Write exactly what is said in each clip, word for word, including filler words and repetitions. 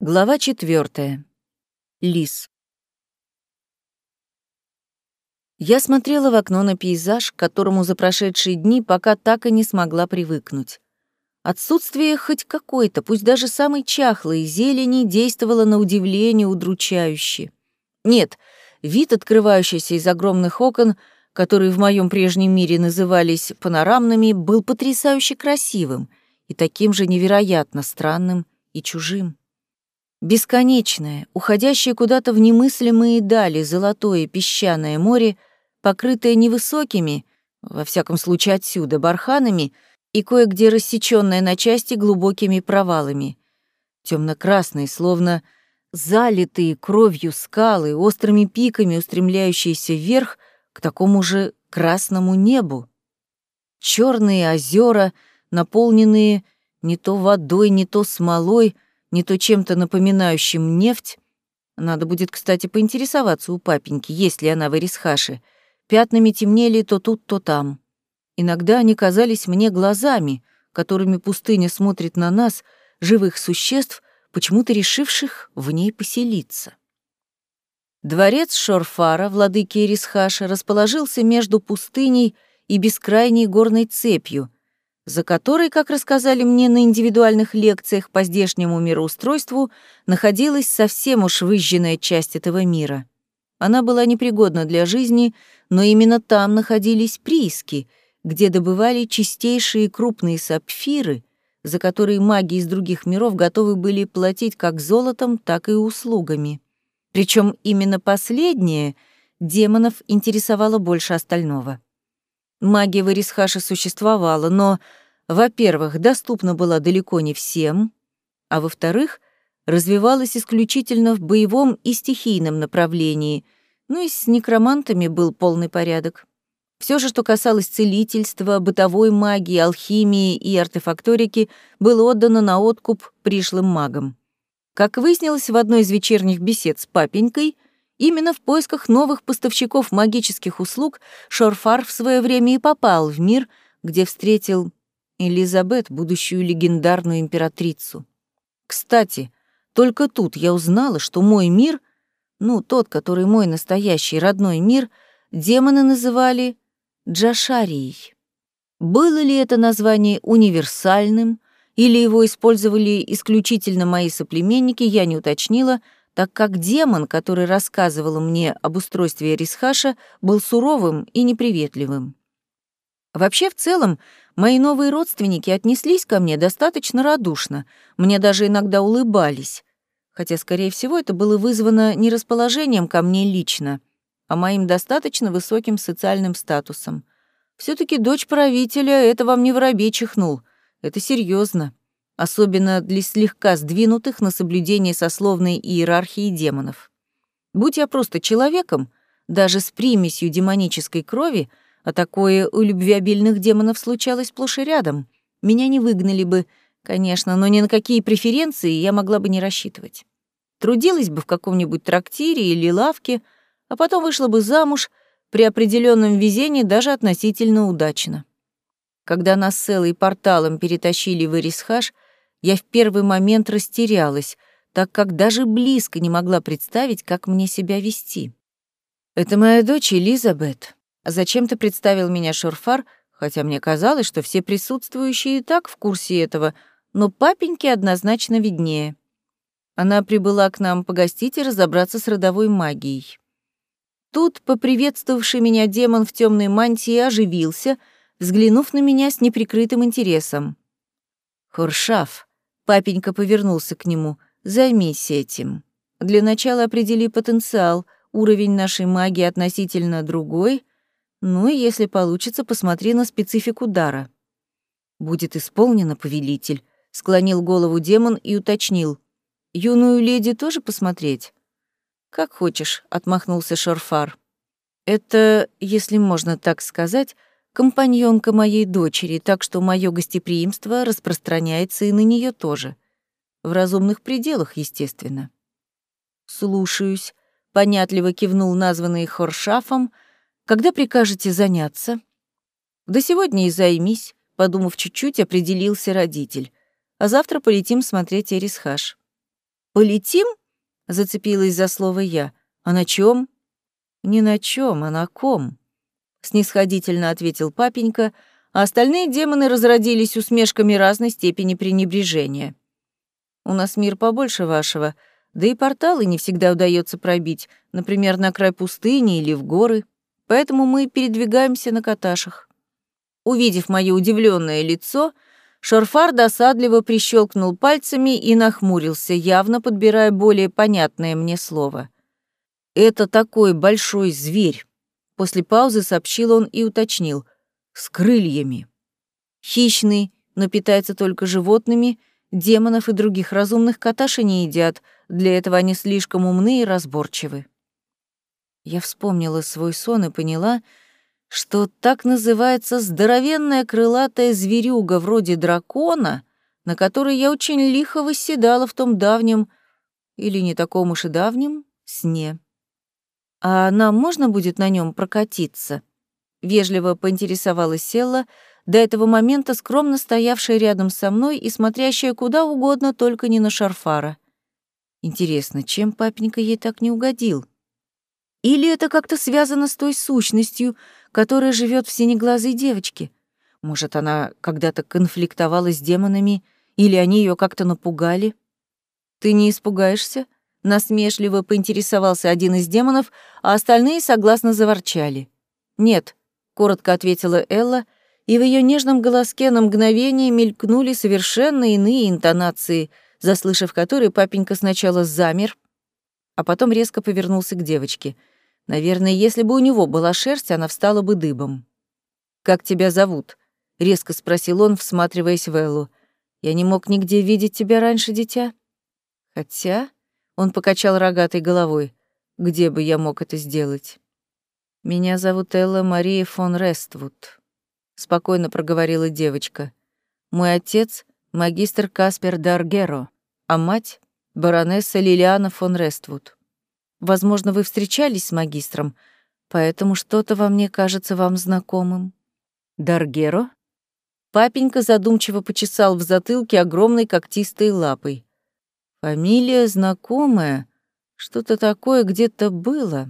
Глава четвертая. Лис. Я смотрела в окно на пейзаж, к которому за прошедшие дни пока так и не смогла привыкнуть. Отсутствие хоть какой-то, пусть даже самой чахлой зелени, действовало на удивление удручающе. Нет, вид, открывающийся из огромных окон, которые в моем прежнем мире назывались панорамными, был потрясающе красивым и таким же невероятно странным и чужим. Бесконечное, уходящее куда-то в немыслимые дали золотое песчаное море, покрытое невысокими, во всяком случае отсюда, барханами и кое-где рассечённое на части глубокими провалами. Тёмно-красные, словно залитые кровью скалы, острыми пиками устремляющиеся вверх к такому же красному небу. Чёрные озера, наполненные не то водой, не то смолой, не то чем-то напоминающим нефть. Надо будет, кстати, поинтересоваться у папеньки, есть ли она в Эрисхаше. Пятнами темнели то тут, то там. Иногда они казались мне глазами, которыми пустыня смотрит на нас, живых существ, почему-то решивших в ней поселиться. Дворец Шорфара, владыки Эрисхаша, расположился между пустыней и бескрайней горной цепью, за которой, как рассказали мне на индивидуальных лекциях по здешнему мироустройству, находилась совсем уж выжженная часть этого мира. Она была непригодна для жизни, но именно там находились прииски, где добывали чистейшие крупные сапфиры, за которые маги из других миров готовы были платить как золотом, так и услугами. Причем именно последнее демонов интересовало больше остального. Магия в Эрисхаше существовала, но, во-первых, доступна была далеко не всем, а во-вторых, развивалась исключительно в боевом и стихийном направлении, ну и с некромантами был полный порядок. Все же, что касалось целительства, бытовой магии, алхимии и артефакторики, было отдано на откуп пришлым магам. Как выяснилось в одной из вечерних бесед с папенькой, именно в поисках новых поставщиков магических услуг Шорфар в свое время и попал в мир, где встретил Элизабет, будущую легендарную императрицу. Кстати, только тут я узнала, что мой мир, ну, тот, который мой настоящий родной мир, демоны называли Джашарией. Было ли это название универсальным, или его использовали исключительно мои соплеменники, я не уточнила, так как демон, который рассказывал мне об устройстве Эрисхаша, был суровым и неприветливым. Вообще, в целом, мои новые родственники отнеслись ко мне достаточно радушно, мне даже иногда улыбались, хотя, скорее всего, это было вызвано не расположением ко мне лично, а моим достаточно высоким социальным статусом. Все-таки дочь правителя — это вам не воробей чихнул, это серьезно, особенно для слегка сдвинутых на соблюдение сословной иерархии демонов. Будь я просто человеком, даже с примесью демонической крови, а такое у любвеобильных демонов случалось сплошь и рядом, меня не выгнали бы, конечно, но ни на какие преференции я могла бы не рассчитывать. Трудилась бы в каком-нибудь трактире или лавке, а потом вышла бы замуж при определенном везении даже относительно удачно. Когда нас с Эллой порталом перетащили в Эрисхаш, я в первый момент растерялась, так как даже близко не могла представить, как мне себя вести. «Это моя дочь Элизабет», — зачем-то представил меня Шорфар, хотя мне казалось, что все присутствующие и так в курсе этого, но папеньке однозначно виднее. Она прибыла к нам погостить и разобраться с родовой магией. Тут поприветствовавший меня демон в темной мантии оживился, взглянув на меня с неприкрытым интересом. «Хоршаф», — папенька повернулся к нему, — «займись этим. Для начала определи потенциал, уровень нашей магии относительно другой, ну и, если получится, посмотри на специфику дара». «Будет исполнено, повелитель», — склонил голову демон и уточнил. «Юную леди тоже посмотреть?» «Как хочешь», — отмахнулся Шорфар. «Это, если можно так сказать, компаньонка моей дочери, так что мое гостеприимство распространяется и на нее тоже. В разумных пределах, естественно». «Слушаюсь», — понятливо кивнул названный Хоршафом. «Когда прикажете заняться?» «Да сегодня и займись», — подумав чуть-чуть, определился родитель. «А завтра полетим смотреть Эрисхаш». «Полетим?» — зацепилась за слово я. «А на чем?» «Не на чем, а на ком», — снисходительно ответил папенька, а остальные демоны разродились усмешками разной степени пренебрежения. «У нас мир побольше вашего, да и порталы не всегда удается пробить, например, на край пустыни или в горы, поэтому мы передвигаемся на каташах». Увидев моё удивленное лицо, Шорфар досадливо прищелкнул пальцами и нахмурился, явно подбирая более понятное мне слово. «Это такой большой зверь», — после паузы сообщил он и уточнил, — «с крыльями. Хищный, но питается только животными, демонов и других разумных каташи не едят, для этого они слишком умны и разборчивы». Я вспомнила свой сон и поняла, что так называется здоровенная крылатая зверюга вроде дракона, на которой я очень лихо восседала в том давнем, или не таком уж и давнем, сне. «А нам можно будет на нем прокатиться?» — вежливо поинтересовалась Селла, до этого момента скромно стоявшая рядом со мной и смотрящая куда угодно, только не на Шорфара. Интересно, чем папенька ей так не угодил? Или это как-то связано с той сущностью, которая живет в синеглазой девочке? Может, она когда-то конфликтовала с демонами, или они ее как-то напугали? «Ты не испугаешься?» — насмешливо поинтересовался один из демонов, а остальные согласно заворчали. «Нет», — коротко ответила Элла, и в ее нежном голоске на мгновение мелькнули совершенно иные интонации, заслышав которые, папенька сначала замер, а потом резко повернулся к девочке. Наверное, если бы у него была шерсть, она встала бы дыбом. «Как тебя зовут?» — резко спросил он, всматриваясь в Эллу. «Я не мог нигде видеть тебя раньше, дитя». «Хотя...» — он покачал рогатой головой. «Где бы я мог это сделать?» «Меня зовут Элла Мария фон Рествуд», — спокойно проговорила девочка. «Мой отец — магистр Каспер Даргеро, а мать — баронесса Лилиана фон Рествуд. Возможно, вы встречались с магистром, поэтому что-то во мне кажется вам знакомым». «Даргеро?» Папенька задумчиво почесал в затылке огромной когтистой лапой. «Фамилия знакомая. Что-то такое где-то было».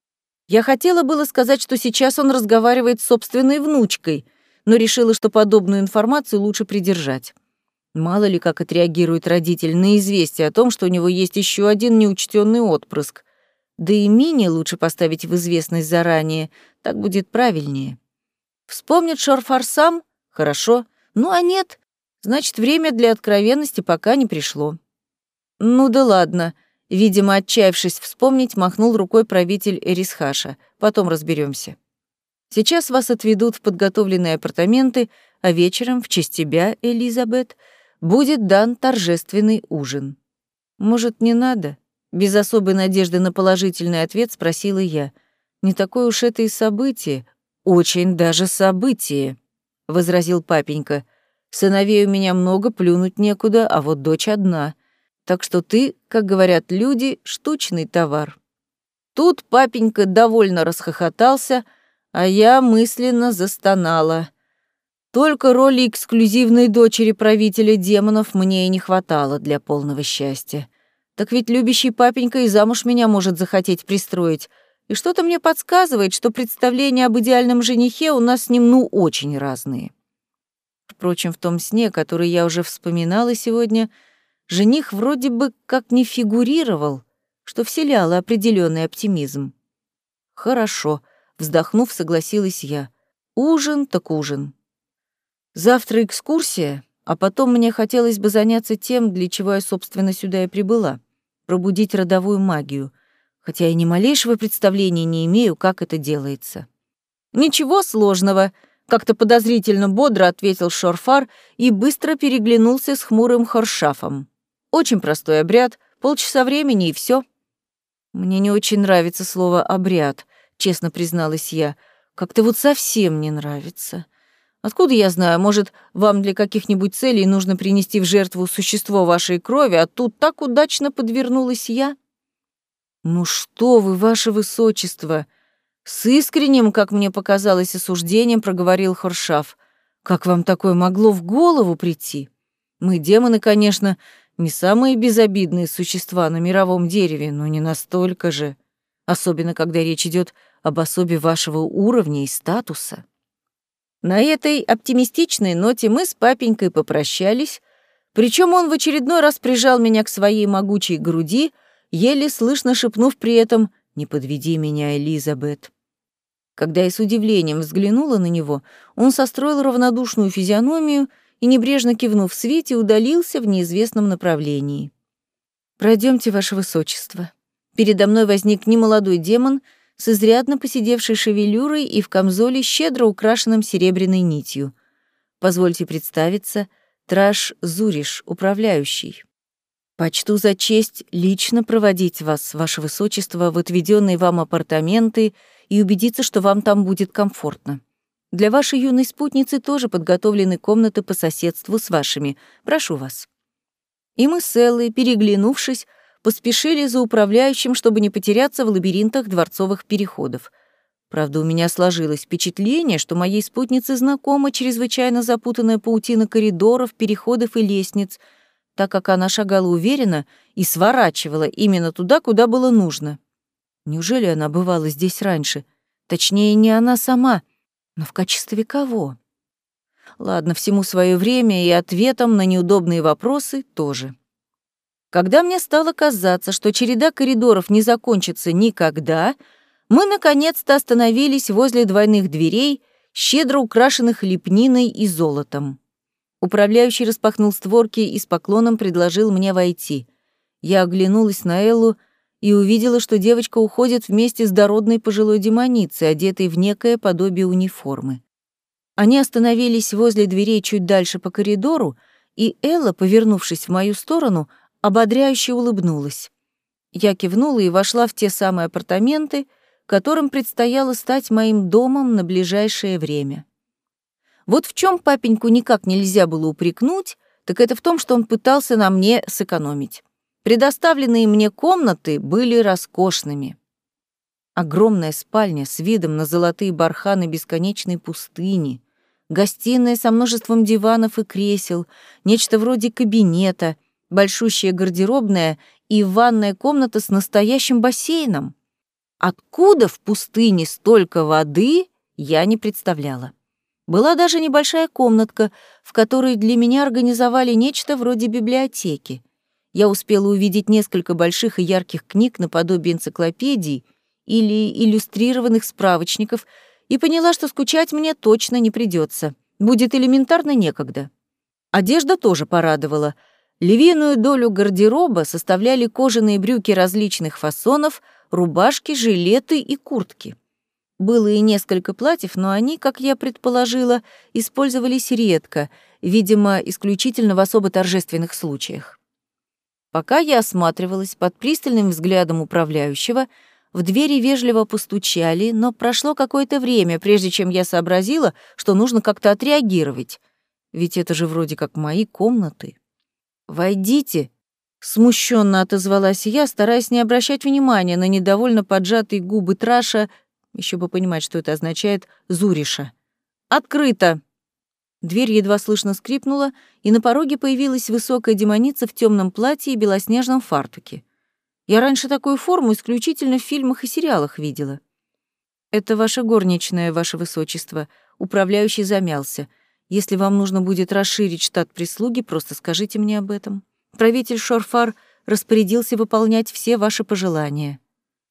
Я хотела было сказать, что сейчас он разговаривает с собственной внучкой, но решила, что подобную информацию лучше придержать. Мало ли, как отреагирует родитель на известие о том, что у него есть еще один неучтенный отпрыск. Да и Мини лучше поставить в известность заранее, так будет правильнее. Вспомнит Шорфар сам? Хорошо. Ну а нет, значит, время для откровенности пока не пришло. Ну да ладно. Видимо, отчаявшись вспомнить, махнул рукой правитель Эрисхаша. Потом разберемся. Сейчас вас отведут в подготовленные апартаменты, а вечером, в честь тебя, Элизабет, будет дан торжественный ужин. Может, не надо? Без особой надежды на положительный ответ спросила я. Не такое уж это и событие. Очень даже событие, возразил папенька. Сыновей у меня много, плюнуть некуда, а вот дочь одна. Так что ты, как говорят люди, штучный товар. Тут папенька довольно расхохотался, а я мысленно застонала. Только роли эксклюзивной дочери правителя демонов мне и не хватало для полного счастья. Так ведь любящий папенька и замуж меня может захотеть пристроить, и что-то мне подсказывает, что представления об идеальном женихе у нас с ним ну очень разные. Впрочем, в том сне, который я уже вспоминала сегодня, жених вроде бы как не фигурировал, что вселяло определенный оптимизм. «Хорошо», — вздохнув, согласилась я. «Ужин так ужин. Завтра экскурсия, а потом мне хотелось бы заняться тем, для чего я, собственно, сюда и прибыла — пробудить родовую магию, хотя я ни малейшего представления не имею, как это делается». «Ничего сложного», — как-то подозрительно бодро ответил Шорфар и быстро переглянулся с хмурым Хоршафом. «Очень простой обряд, полчаса времени и все. «Мне не очень нравится слово «обряд», — честно призналась я. «Как-то вот совсем не нравится. Откуда я знаю, может, вам для каких-нибудь целей нужно принести в жертву существо вашей крови, а тут так удачно подвернулась я?» «Ну что вы, ваше высочество!» С искренним, как мне показалось, осуждением проговорил Хоршаф. «Как вам такое могло в голову прийти? Мы, демоны, конечно, Не самые безобидные существа на мировом дереве, но не настолько же, особенно когда речь идет об особе вашего уровня и статуса. На этой оптимистичной ноте мы с папенькой попрощались, причем он в очередной раз прижал меня к своей могучей груди, еле слышно шепнув при этом «Не подведи меня, Элизабет». Когда я с удивлением взглянула на него, он состроил равнодушную физиономию и, небрежно кивнув Свете, удалился в неизвестном направлении. «Пройдемте, ваше высочество». Передо мной возник немолодой демон с изрядно поседевшей шевелюрой и в камзоле, щедро украшенном серебряной нитью. «Позвольте представиться, Траш Зуриш, управляющий. Почту за честь лично проводить вас, ваше высочество, в отведенные вам апартаменты и убедиться, что вам там будет комфортно. Для вашей юной спутницы тоже подготовлены комнаты по соседству с вашими. Прошу вас». И мы с Эллой, переглянувшись, поспешили за управляющим, чтобы не потеряться в лабиринтах дворцовых переходов. Правда, у меня сложилось впечатление, что моей спутнице знакома чрезвычайно запутанная паутина коридоров, переходов и лестниц, так как она шагала уверенно и сворачивала именно туда, куда было нужно. Неужели она бывала здесь раньше? Точнее, не она сама, но в качестве кого? Ладно, всему свое время, и ответом на неудобные вопросы тоже. Когда мне стало казаться, что череда коридоров не закончится никогда, мы наконец-то остановились возле двойных дверей, щедро украшенных лепниной и золотом. Управляющий распахнул створки и с поклоном предложил мне войти. Я оглянулась на Эллу и увидела, что девочка уходит вместе с дородной пожилой демоницей, одетой в некое подобие униформы. Они остановились возле дверей чуть дальше по коридору, и Элла, повернувшись в мою сторону, ободряюще улыбнулась. Я кивнула и вошла в те самые апартаменты, которым предстояло стать моим домом на ближайшее время. Вот в чем папеньку никак нельзя было упрекнуть, так это в том, что он пытался на мне сэкономить. Предоставленные мне комнаты были роскошными. Огромная спальня с видом на золотые барханы бесконечной пустыни, гостиная со множеством диванов и кресел, нечто вроде кабинета, большущая гардеробная и ванная комната с настоящим бассейном. Откуда в пустыне столько воды, я не представляла. Была даже небольшая комнатка, в которой для меня организовали нечто вроде библиотеки. Я успела увидеть несколько больших и ярких книг наподобие энциклопедий или иллюстрированных справочников и поняла, что скучать мне точно не придется. Будет элементарно некогда. Одежда тоже порадовала. Львиную долю гардероба составляли кожаные брюки различных фасонов, рубашки, жилеты и куртки. Было и несколько платьев, но они, как я предположила, использовались редко, видимо, исключительно в особо торжественных случаях. Пока я осматривалась под пристальным взглядом управляющего, в двери вежливо постучали, но прошло какое-то время, прежде чем я сообразила, что нужно как-то отреагировать. Ведь это же вроде как мои комнаты. «Войдите», — смущенно отозвалась я, стараясь не обращать внимания на недовольно поджатые губы Траша, еще бы понимать, что это означает, Зуриша. «Открыто!» Дверь едва слышно скрипнула, и на пороге появилась высокая демоница в темном платье и белоснежном фартуке. Я раньше такую форму исключительно в фильмах и сериалах видела. «Это ваша горничная, ваше высочество», — управляющий замялся. «Если вам нужно будет расширить штат прислуги, просто скажите мне об этом. Правитель Шорфар распорядился выполнять все ваши пожелания».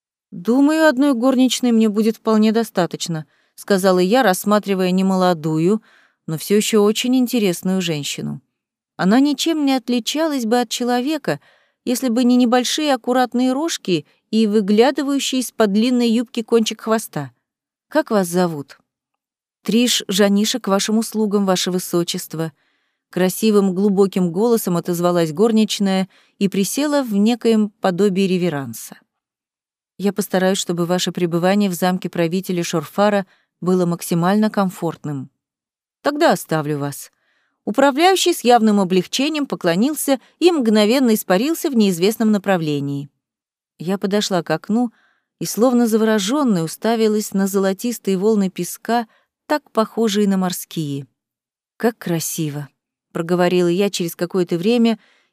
«Думаю, одной горничной мне будет вполне достаточно», — сказала я, рассматривая немолодую, но все еще очень интересную женщину. Она ничем не отличалась бы от человека, если бы не небольшие аккуратные рожки и выглядывающий из-под длинной юбки кончик хвоста. «Как вас зовут?» «Триш Жаниша, к вашим услугам, ваше высочество». Красивым глубоким голосом отозвалась горничная и присела в некоем подобии реверанса. «Я постараюсь, чтобы ваше пребывание в замке правителя Шорфара было максимально комфортным. Тогда оставлю вас». Управляющий с явным облегчением поклонился и мгновенно испарился в неизвестном направлении. Я подошла к окну и, словно заворожённая, уставилась на золотистые волны песка, так похожие на морские. «Как красиво!» — проговорила я через какое-то время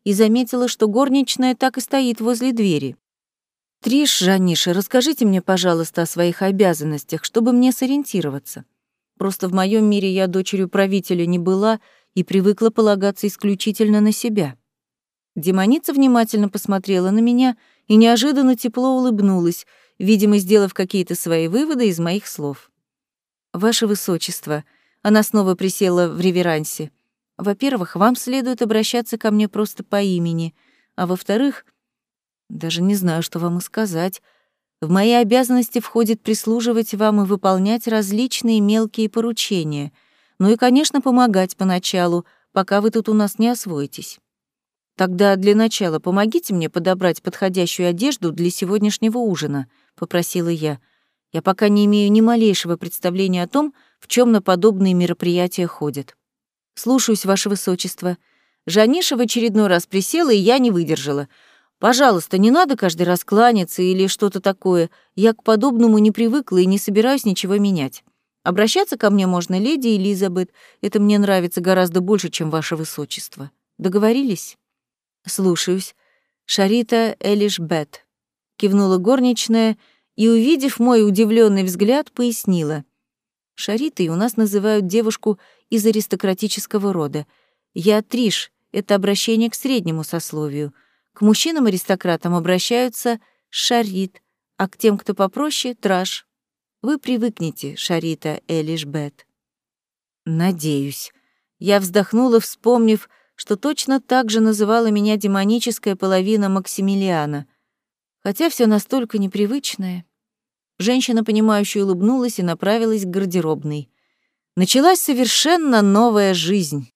и заметила, что горничная так и стоит возле двери. «Триш, Жаниша, расскажите мне, пожалуйста, о своих обязанностях, чтобы мне сориентироваться. Просто в моем мире я дочерью правителя не была и привыкла полагаться исключительно на себя». Демоница внимательно посмотрела на меня и неожиданно тепло улыбнулась, видимо, сделав какие-то свои выводы из моих слов. «Ваше Высочество», она снова присела в реверансе, «во-первых, вам следует обращаться ко мне просто по имени, а во-вторых, даже не знаю, что вам и сказать. В мои обязанности входит прислуживать вам и выполнять различные мелкие поручения, ну и, конечно, помогать поначалу, пока вы тут у нас не освоитесь. Тогда для начала помогите мне подобрать подходящую одежду для сегодняшнего ужина», — попросила я. «Я пока не имею ни малейшего представления о том, в чем на подобные мероприятия ходят». «Слушаюсь, Ваше Высочество». Жаниша в очередной раз присела, и я не выдержала. «Пожалуйста, не надо каждый раз кланяться или что-то такое. Я к подобному не привыкла и не собираюсь ничего менять. Обращаться ко мне можно, леди Элизабет. Это мне нравится гораздо больше, чем Ваше Высочество. Договорились?» «Слушаюсь. Шарита Элишбет», — кивнула горничная и, увидев мой удивленный взгляд, пояснила. «Шаритой у нас называют девушку из аристократического рода. Я Триш, это обращение к среднему сословию. К мужчинам-аристократам обращаются Шарит, а к тем, кто попроще, Траш. Вы привыкнете, Шарита Элишбет». «Надеюсь». Я вздохнула, вспомнив, что точно так же называла меня демоническая половина Максимилиана. Хотя все настолько непривычное. Женщина, понимающая, улыбнулась и направилась к гардеробной. Началась совершенно новая жизнь.